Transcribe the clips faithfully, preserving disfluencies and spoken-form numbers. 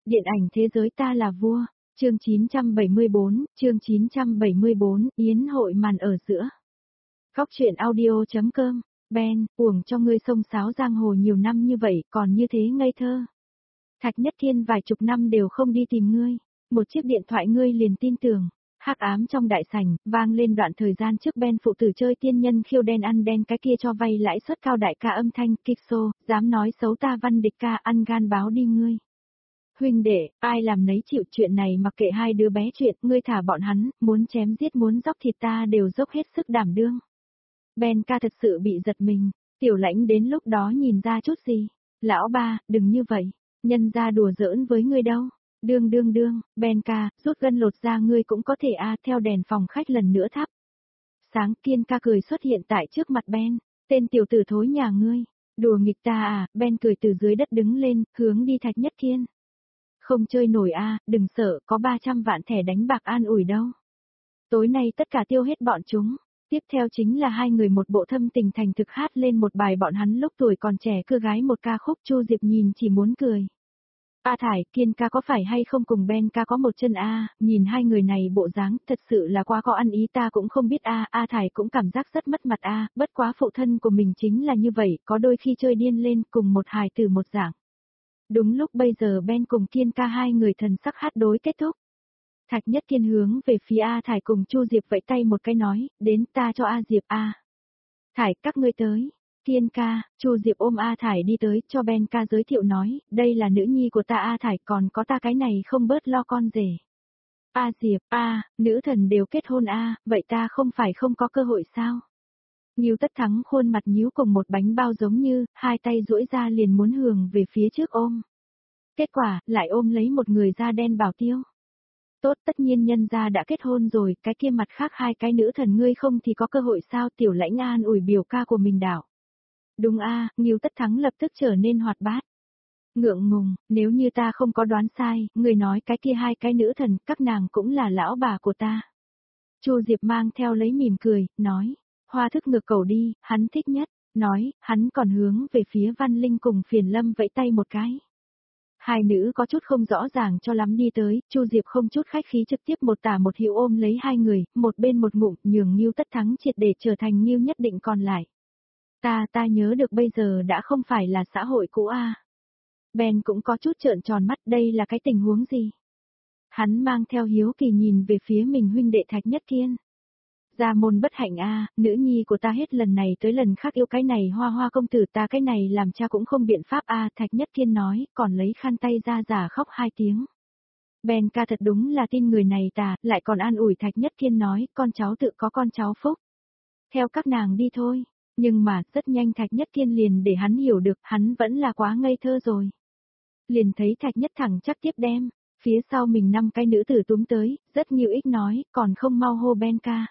Điện ảnh thế giới ta là vua, chương chín trăm bảy mươi bốn, chương chín trăm bảy mươi bốn, yến hội màn ở giữa. Góc truyện audio.com, Ben, uổng cho ngươi xông xáo giang hồ nhiều năm như vậy, còn như thế ngây thơ. Thạch Nhất Thiên vài chục năm đều không đi tìm ngươi, một chiếc điện thoại ngươi liền tin tưởng. Hắc ám trong đại sảnh, vang lên đoạn thời gian trước Ben phụ tử chơi tiên nhân khiêu đen ăn đen cái kia cho vay lãi suất cao đại ca âm thanh, kịch xô, dám nói xấu ta Văn Địch ca ăn gan báo đi ngươi. Huynh đệ, ai làm nấy chịu chuyện này mặc kệ hai đứa bé chuyện, ngươi thả bọn hắn, muốn chém giết muốn dóc thịt ta đều dốc hết sức đảm đương. Ben ca thật sự bị giật mình, Tiểu Lãnh đến lúc đó nhìn ra chút gì. Lão ba, đừng như vậy, nhân ra đùa giỡn với ngươi đâu. Đương đương đương, Ben ca, rút gân lột ra ngươi cũng có thể a à, theo đèn phòng khách lần nữa thắp. Sáng Kiên ca cười xuất hiện tại trước mặt Ben, tên tiểu tử thối nhà ngươi, đùa nghịch ta à, Ben cười từ dưới đất đứng lên, hướng đi Thạch Nhất Thiên. Không chơi nổi a, à, đừng sợ, có ba trăm vạn thẻ đánh bạc an ủi đâu. Tối nay tất cả tiêu hết bọn chúng. Tiếp theo chính là hai người một bộ thâm tình thành thực hát lên một bài bọn hắn lúc tuổi còn trẻ cưa gái một ca khúc. Chu Diệp nhìn chỉ muốn cười. A Thải, Kiên ca có phải hay không cùng Ben ca có một chân a, nhìn hai người này bộ dáng, thật sự là quá có ăn ý ta cũng không biết a, A Thải cũng cảm giác rất mất mặt a, bất quá phụ thân của mình chính là như vậy, có đôi khi chơi điên lên cùng một hài từ một dạng. Đúng lúc bây giờ Ben cùng Kiên ca hai người thần sắc hát đối kết thúc. Thạch Nhất Kiên hướng về phía A Thải cùng Chu Diệp vẫy tay một cái nói, đến ta cho A Diệp a. Thải, các ngươi tới. Kiên ca, Chu Diệp ôm A Thải đi tới, cho Ben ca giới thiệu nói, đây là nữ nhi của ta A Thải, còn có ta cái này không bớt lo con rể. A Diệp, a, nữ thần đều kết hôn a, vậy ta không phải không có cơ hội sao? Ngưu Tất Thắng khuôn mặt nhíu cùng một bánh bao giống như, hai tay duỗi ra liền muốn hường về phía trước ôm. Kết quả, lại ôm lấy một người da đen bảo tiêu. Tốt, tất nhiên nhân gia đã kết hôn rồi, cái kia mặt khác hai cái nữ thần ngươi không thì có cơ hội sao? Tiểu Lãnh an ủi biểu ca của mình đảo. Đúng a, à, Ngưu Tất Thắng lập tức trở nên hoạt bát. Ngượng ngùng, nếu như ta không có đoán sai, người nói cái kia hai cái nữ thần, các nàng cũng là lão bà của ta. Chu Diệp mang theo lấy mỉm cười, nói, hoa thức ngược cầu đi, hắn thích nhất, nói, hắn còn hướng về phía Văn Linh cùng Phiền Lâm vẫy tay một cái. Hai nữ có chút không rõ ràng cho lắm đi tới, Chu Diệp không chút khách khí trực tiếp một tả một hữu ôm lấy hai người, một bên một ngụm, nhường Ngưu Tất Thắng triệt để trở thành Ngưu nhất định còn lại. Ta, ta nhớ được bây giờ đã không phải là xã hội cũ a. À. Ben cũng có chút trợn tròn mắt, đây là cái tình huống gì? Hắn mang theo hiếu kỳ nhìn về phía mình huynh đệ Thạch Nhất Thiên. Gia môn bất hạnh a, à, nữ nhi của ta hết lần này tới lần khác yêu cái này hoa hoa công tử, ta cái này làm cha cũng không biện pháp a, à, Thạch Nhất Thiên nói, còn lấy khăn tay ra giả khóc hai tiếng. Ben ca thật đúng là tin người này tà, lại còn an ủi Thạch Nhất Thiên nói, con cháu tự có con cháu phúc. Theo các nàng đi thôi. Nhưng mà, rất nhanh Thạch Nhất Thiên liền để hắn hiểu được, hắn vẫn là quá ngây thơ rồi. Liền thấy Thạch Nhất thẳng chắc tiếp đem, phía sau mình năm cái nữ tử túm tới, rất nhiều ích nói, còn không mau hô Ben ca.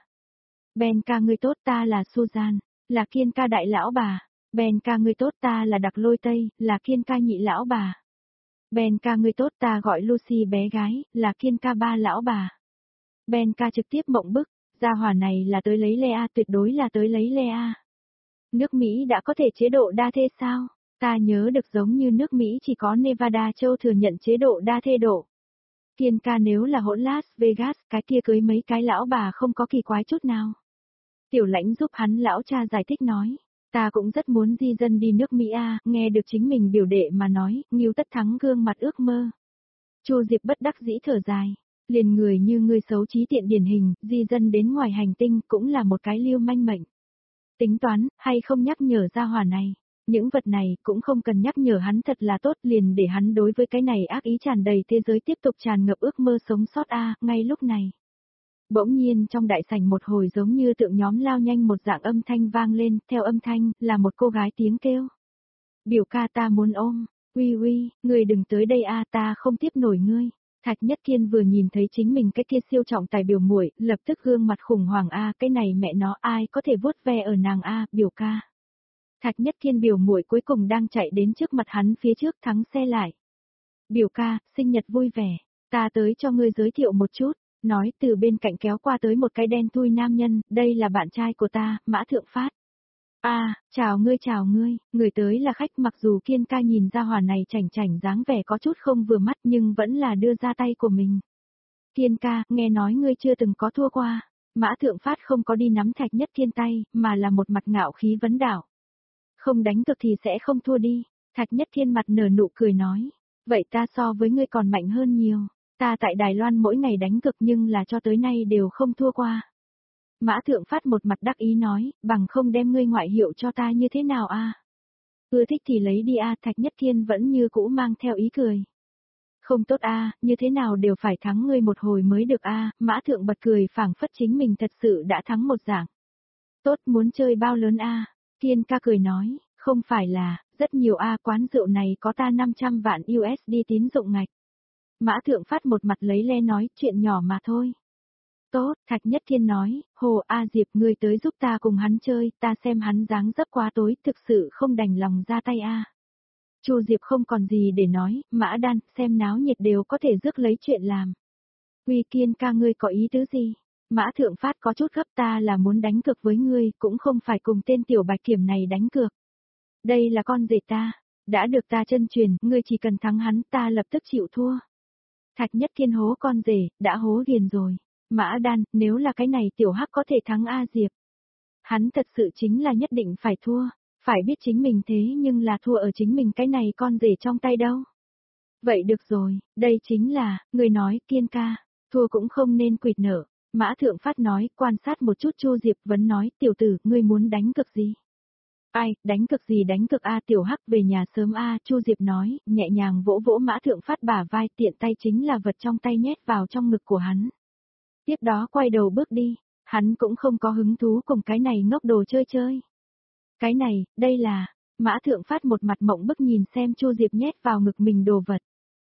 Ben ca ngươi tốt, ta là Susan, là Kiên ca đại lão bà. Ben ca ngươi tốt, ta là Đặc Lôi Tây, là Kiên ca nhị lão bà. Ben ca ngươi tốt, ta gọi Lucy bé gái, là Kiên ca ba lão bà. Ben ca trực tiếp mộng bức, gia hỏa này là tới lấy Lea, tuyệt đối là tới lấy Lea. Nước Mỹ đã có thể chế độ đa thê sao? Ta nhớ được giống như nước Mỹ chỉ có Nevada châu thừa nhận chế độ đa thê độ. Kiên ca nếu là hỗn Las Vegas, cái kia cưới mấy cái lão bà không có kỳ quái chút nào. Tiểu Lãnh giúp hắn lão cha giải thích nói, ta cũng rất muốn di dân đi nước Mỹ a, nghe được chính mình biểu đệ mà nói, Ngưu Tất Thắng gương mặt ước mơ. Chu Diệp bất đắc dĩ thở dài, liền người như ngươi xấu trí tiện điển hình, di dân đến ngoài hành tinh cũng là một cái lưu manh mệnh. Tính toán, hay không nhắc nhở ra hỏa này, những vật này cũng không cần nhắc nhở hắn thật là tốt, liền để hắn đối với cái này ác ý tràn đầy thế giới tiếp tục tràn ngập ước mơ sống sót a, à, ngay lúc này. Bỗng nhiên trong đại sảnh một hồi giống như tượng nhóm lao nhanh một dạng âm thanh vang lên, theo âm thanh, là một cô gái tiếng kêu. Biểu ca ta muốn ôm, uy uy, người đừng tới đây a, à, ta không tiếp nổi ngươi. Thạch Nhất Kiên vừa nhìn thấy chính mình cái kia siêu trọng tài biểu muội, lập tức gương mặt khủng hoảng a, à, cái này mẹ nó ai có thể vuốt ve ở nàng a, à, biểu ca. Thạch Nhất Kiên biểu muội cuối cùng đang chạy đến trước mặt hắn phía trước thắng xe lại. Biểu ca, sinh nhật vui vẻ, ta tới cho ngươi giới thiệu một chút, nói từ bên cạnh kéo qua tới một cái đen thui nam nhân, đây là bạn trai của ta, Mã Thượng Phát. À, chào ngươi chào ngươi, người tới là khách, mặc dù Kiên ca nhìn ra hỏa này chảnh chảnh dáng vẻ có chút không vừa mắt nhưng vẫn là đưa ra tay của mình. Kiên ca, nghe nói ngươi chưa từng có thua qua. Mã Thượng Phát không có đi nắm Thạch Nhất Thiên tay, mà là một mặt ngạo khí vấn đảo. Không đánh cược thì sẽ không thua đi. Thạch Nhất Thiên mặt nở nụ cười nói. Vậy ta so với ngươi còn mạnh hơn nhiều. Ta tại Đài Loan mỗi ngày đánh cược nhưng là cho tới nay đều không thua qua. Mã Thượng Phát một mặt đắc ý nói, bằng không đem ngươi ngoại hiệu cho ta như thế nào a? Ưa thích thì lấy đi a. Thạch Nhất Thiên vẫn như cũ mang theo ý cười. Không tốt a, như thế nào đều phải thắng ngươi một hồi mới được a. Mã Thượng bật cười phảng phất chính mình thật sự đã thắng một dạng. Tốt, muốn chơi bao lớn a? Kiên ca cười nói, không phải là, rất nhiều a, quán rượu này có ta năm trăm vạn u ét đê tín dụng ngạch. Mã Thượng Phát một mặt lấy le nói, chuyện nhỏ mà thôi. Tốt, Thạch Nhất Thiên nói, Hồ A Diệp ngươi tới giúp ta cùng hắn chơi, ta xem hắn dáng dấp quá tối, thực sự không đành lòng ra tay a. Chu Diệp không còn gì để nói, Mã Đan, xem náo nhiệt đều có thể rước lấy chuyện làm. Uy Kiên ca ngươi có ý tứ gì? Mã Thượng Phát có chút gấp, ta là muốn đánh cược với ngươi, cũng không phải cùng tên tiểu bạch kiểm này đánh cược. Đây là con rể ta, đã được ta chân truyền, ngươi chỉ cần thắng hắn ta lập tức chịu thua. Thạch Nhất Thiên hố con rể, đã hố ghiền rồi. Mã Đan, nếu là cái này tiểu hắc có thể thắng A Diệp. Hắn thật sự chính là nhất định phải thua, phải biết chính mình thế nhưng là thua ở chính mình cái này con rể trong tay đâu. Vậy được rồi, đây chính là, người nói Kiên ca, thua cũng không nên quỵt nợ. Mã Thượng Phát nói, quan sát một chút Chu Diệp vẫn nói, tiểu tử, ngươi muốn đánh cược gì? Ai, đánh cược gì đánh cược A tiểu hắc về nhà sớm A, Chu Diệp nói, nhẹ nhàng vỗ vỗ Mã Thượng Phát bả vai, tiện tay chính là vật trong tay nhét vào trong ngực của hắn. Tiếp đó quay đầu bước đi, hắn cũng không có hứng thú cùng cái này ngốc đồ chơi chơi. Cái này, đây là, Mã Thượng Phát một mặt mộng bức nhìn xem Chu Diệp nhét vào ngực mình đồ vật.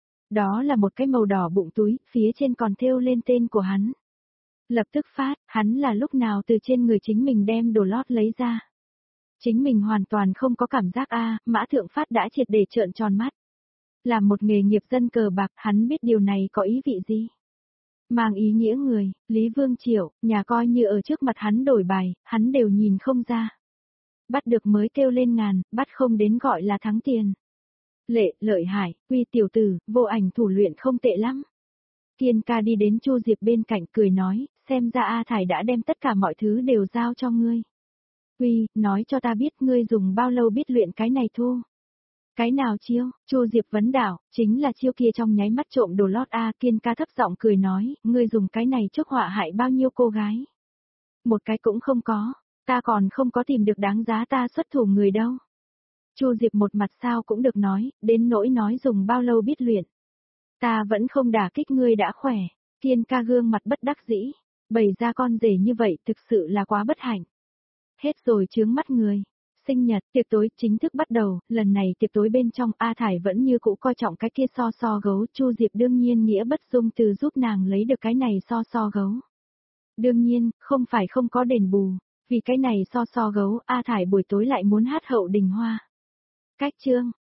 Đó là một cái màu đỏ bụng túi, phía trên còn thêu lên tên của hắn. Lập tức phát, hắn là lúc nào từ trên người chính mình đem đồ lót lấy ra. Chính mình hoàn toàn không có cảm giác a, Mã Thượng Phát đã triệt để trợn tròn mắt. Làm một nghề nghiệp dân cờ bạc, hắn biết điều này có ý vị gì. Mang ý nghĩa người, Lý Vương Triệu, nhà coi như ở trước mặt hắn đổi bài, hắn đều nhìn không ra. Bắt được mới kêu lên ngàn, bắt không đến gọi là thắng tiền. Lệ, lợi hại, Quy tiểu tử, vô ảnh thủ luyện không tệ lắm. Kiên ca đi đến Chu Diệp bên cạnh cười nói, xem ra A Thải đã đem tất cả mọi thứ đều giao cho ngươi. Quy, nói cho ta biết ngươi dùng bao lâu biết luyện cái này thu. Cái nào chiêu, Chu Diệp vấn đảo, chính là chiêu kia trong nháy mắt trộm đồ lót A. Kiên ca thấp giọng cười nói, ngươi dùng cái này chuốc họa hại bao nhiêu cô gái. Một cái cũng không có, ta còn không có tìm được đáng giá ta xuất thủ người đâu. Chu Diệp một mặt sao cũng được nói, đến nỗi nói dùng bao lâu biết luyện. Ta vẫn không đả kích ngươi đã khỏe. Kiên ca gương mặt bất đắc dĩ, bày ra con rể như vậy thực sự là quá bất hạnh. Hết rồi chướng mắt người. Sinh nhật, tiệc tối chính thức bắt đầu, lần này tiệc tối bên trong A Thải vẫn như cũ coi trọng cái kia so so gấu, Chu Diệp đương nhiên nghĩa bất dung từ giúp nàng lấy được cái này so so gấu. Đương nhiên, không phải không có đền bù, vì cái này so so gấu, A Thải buổi tối lại muốn hát hậu đình hoa. Cách chương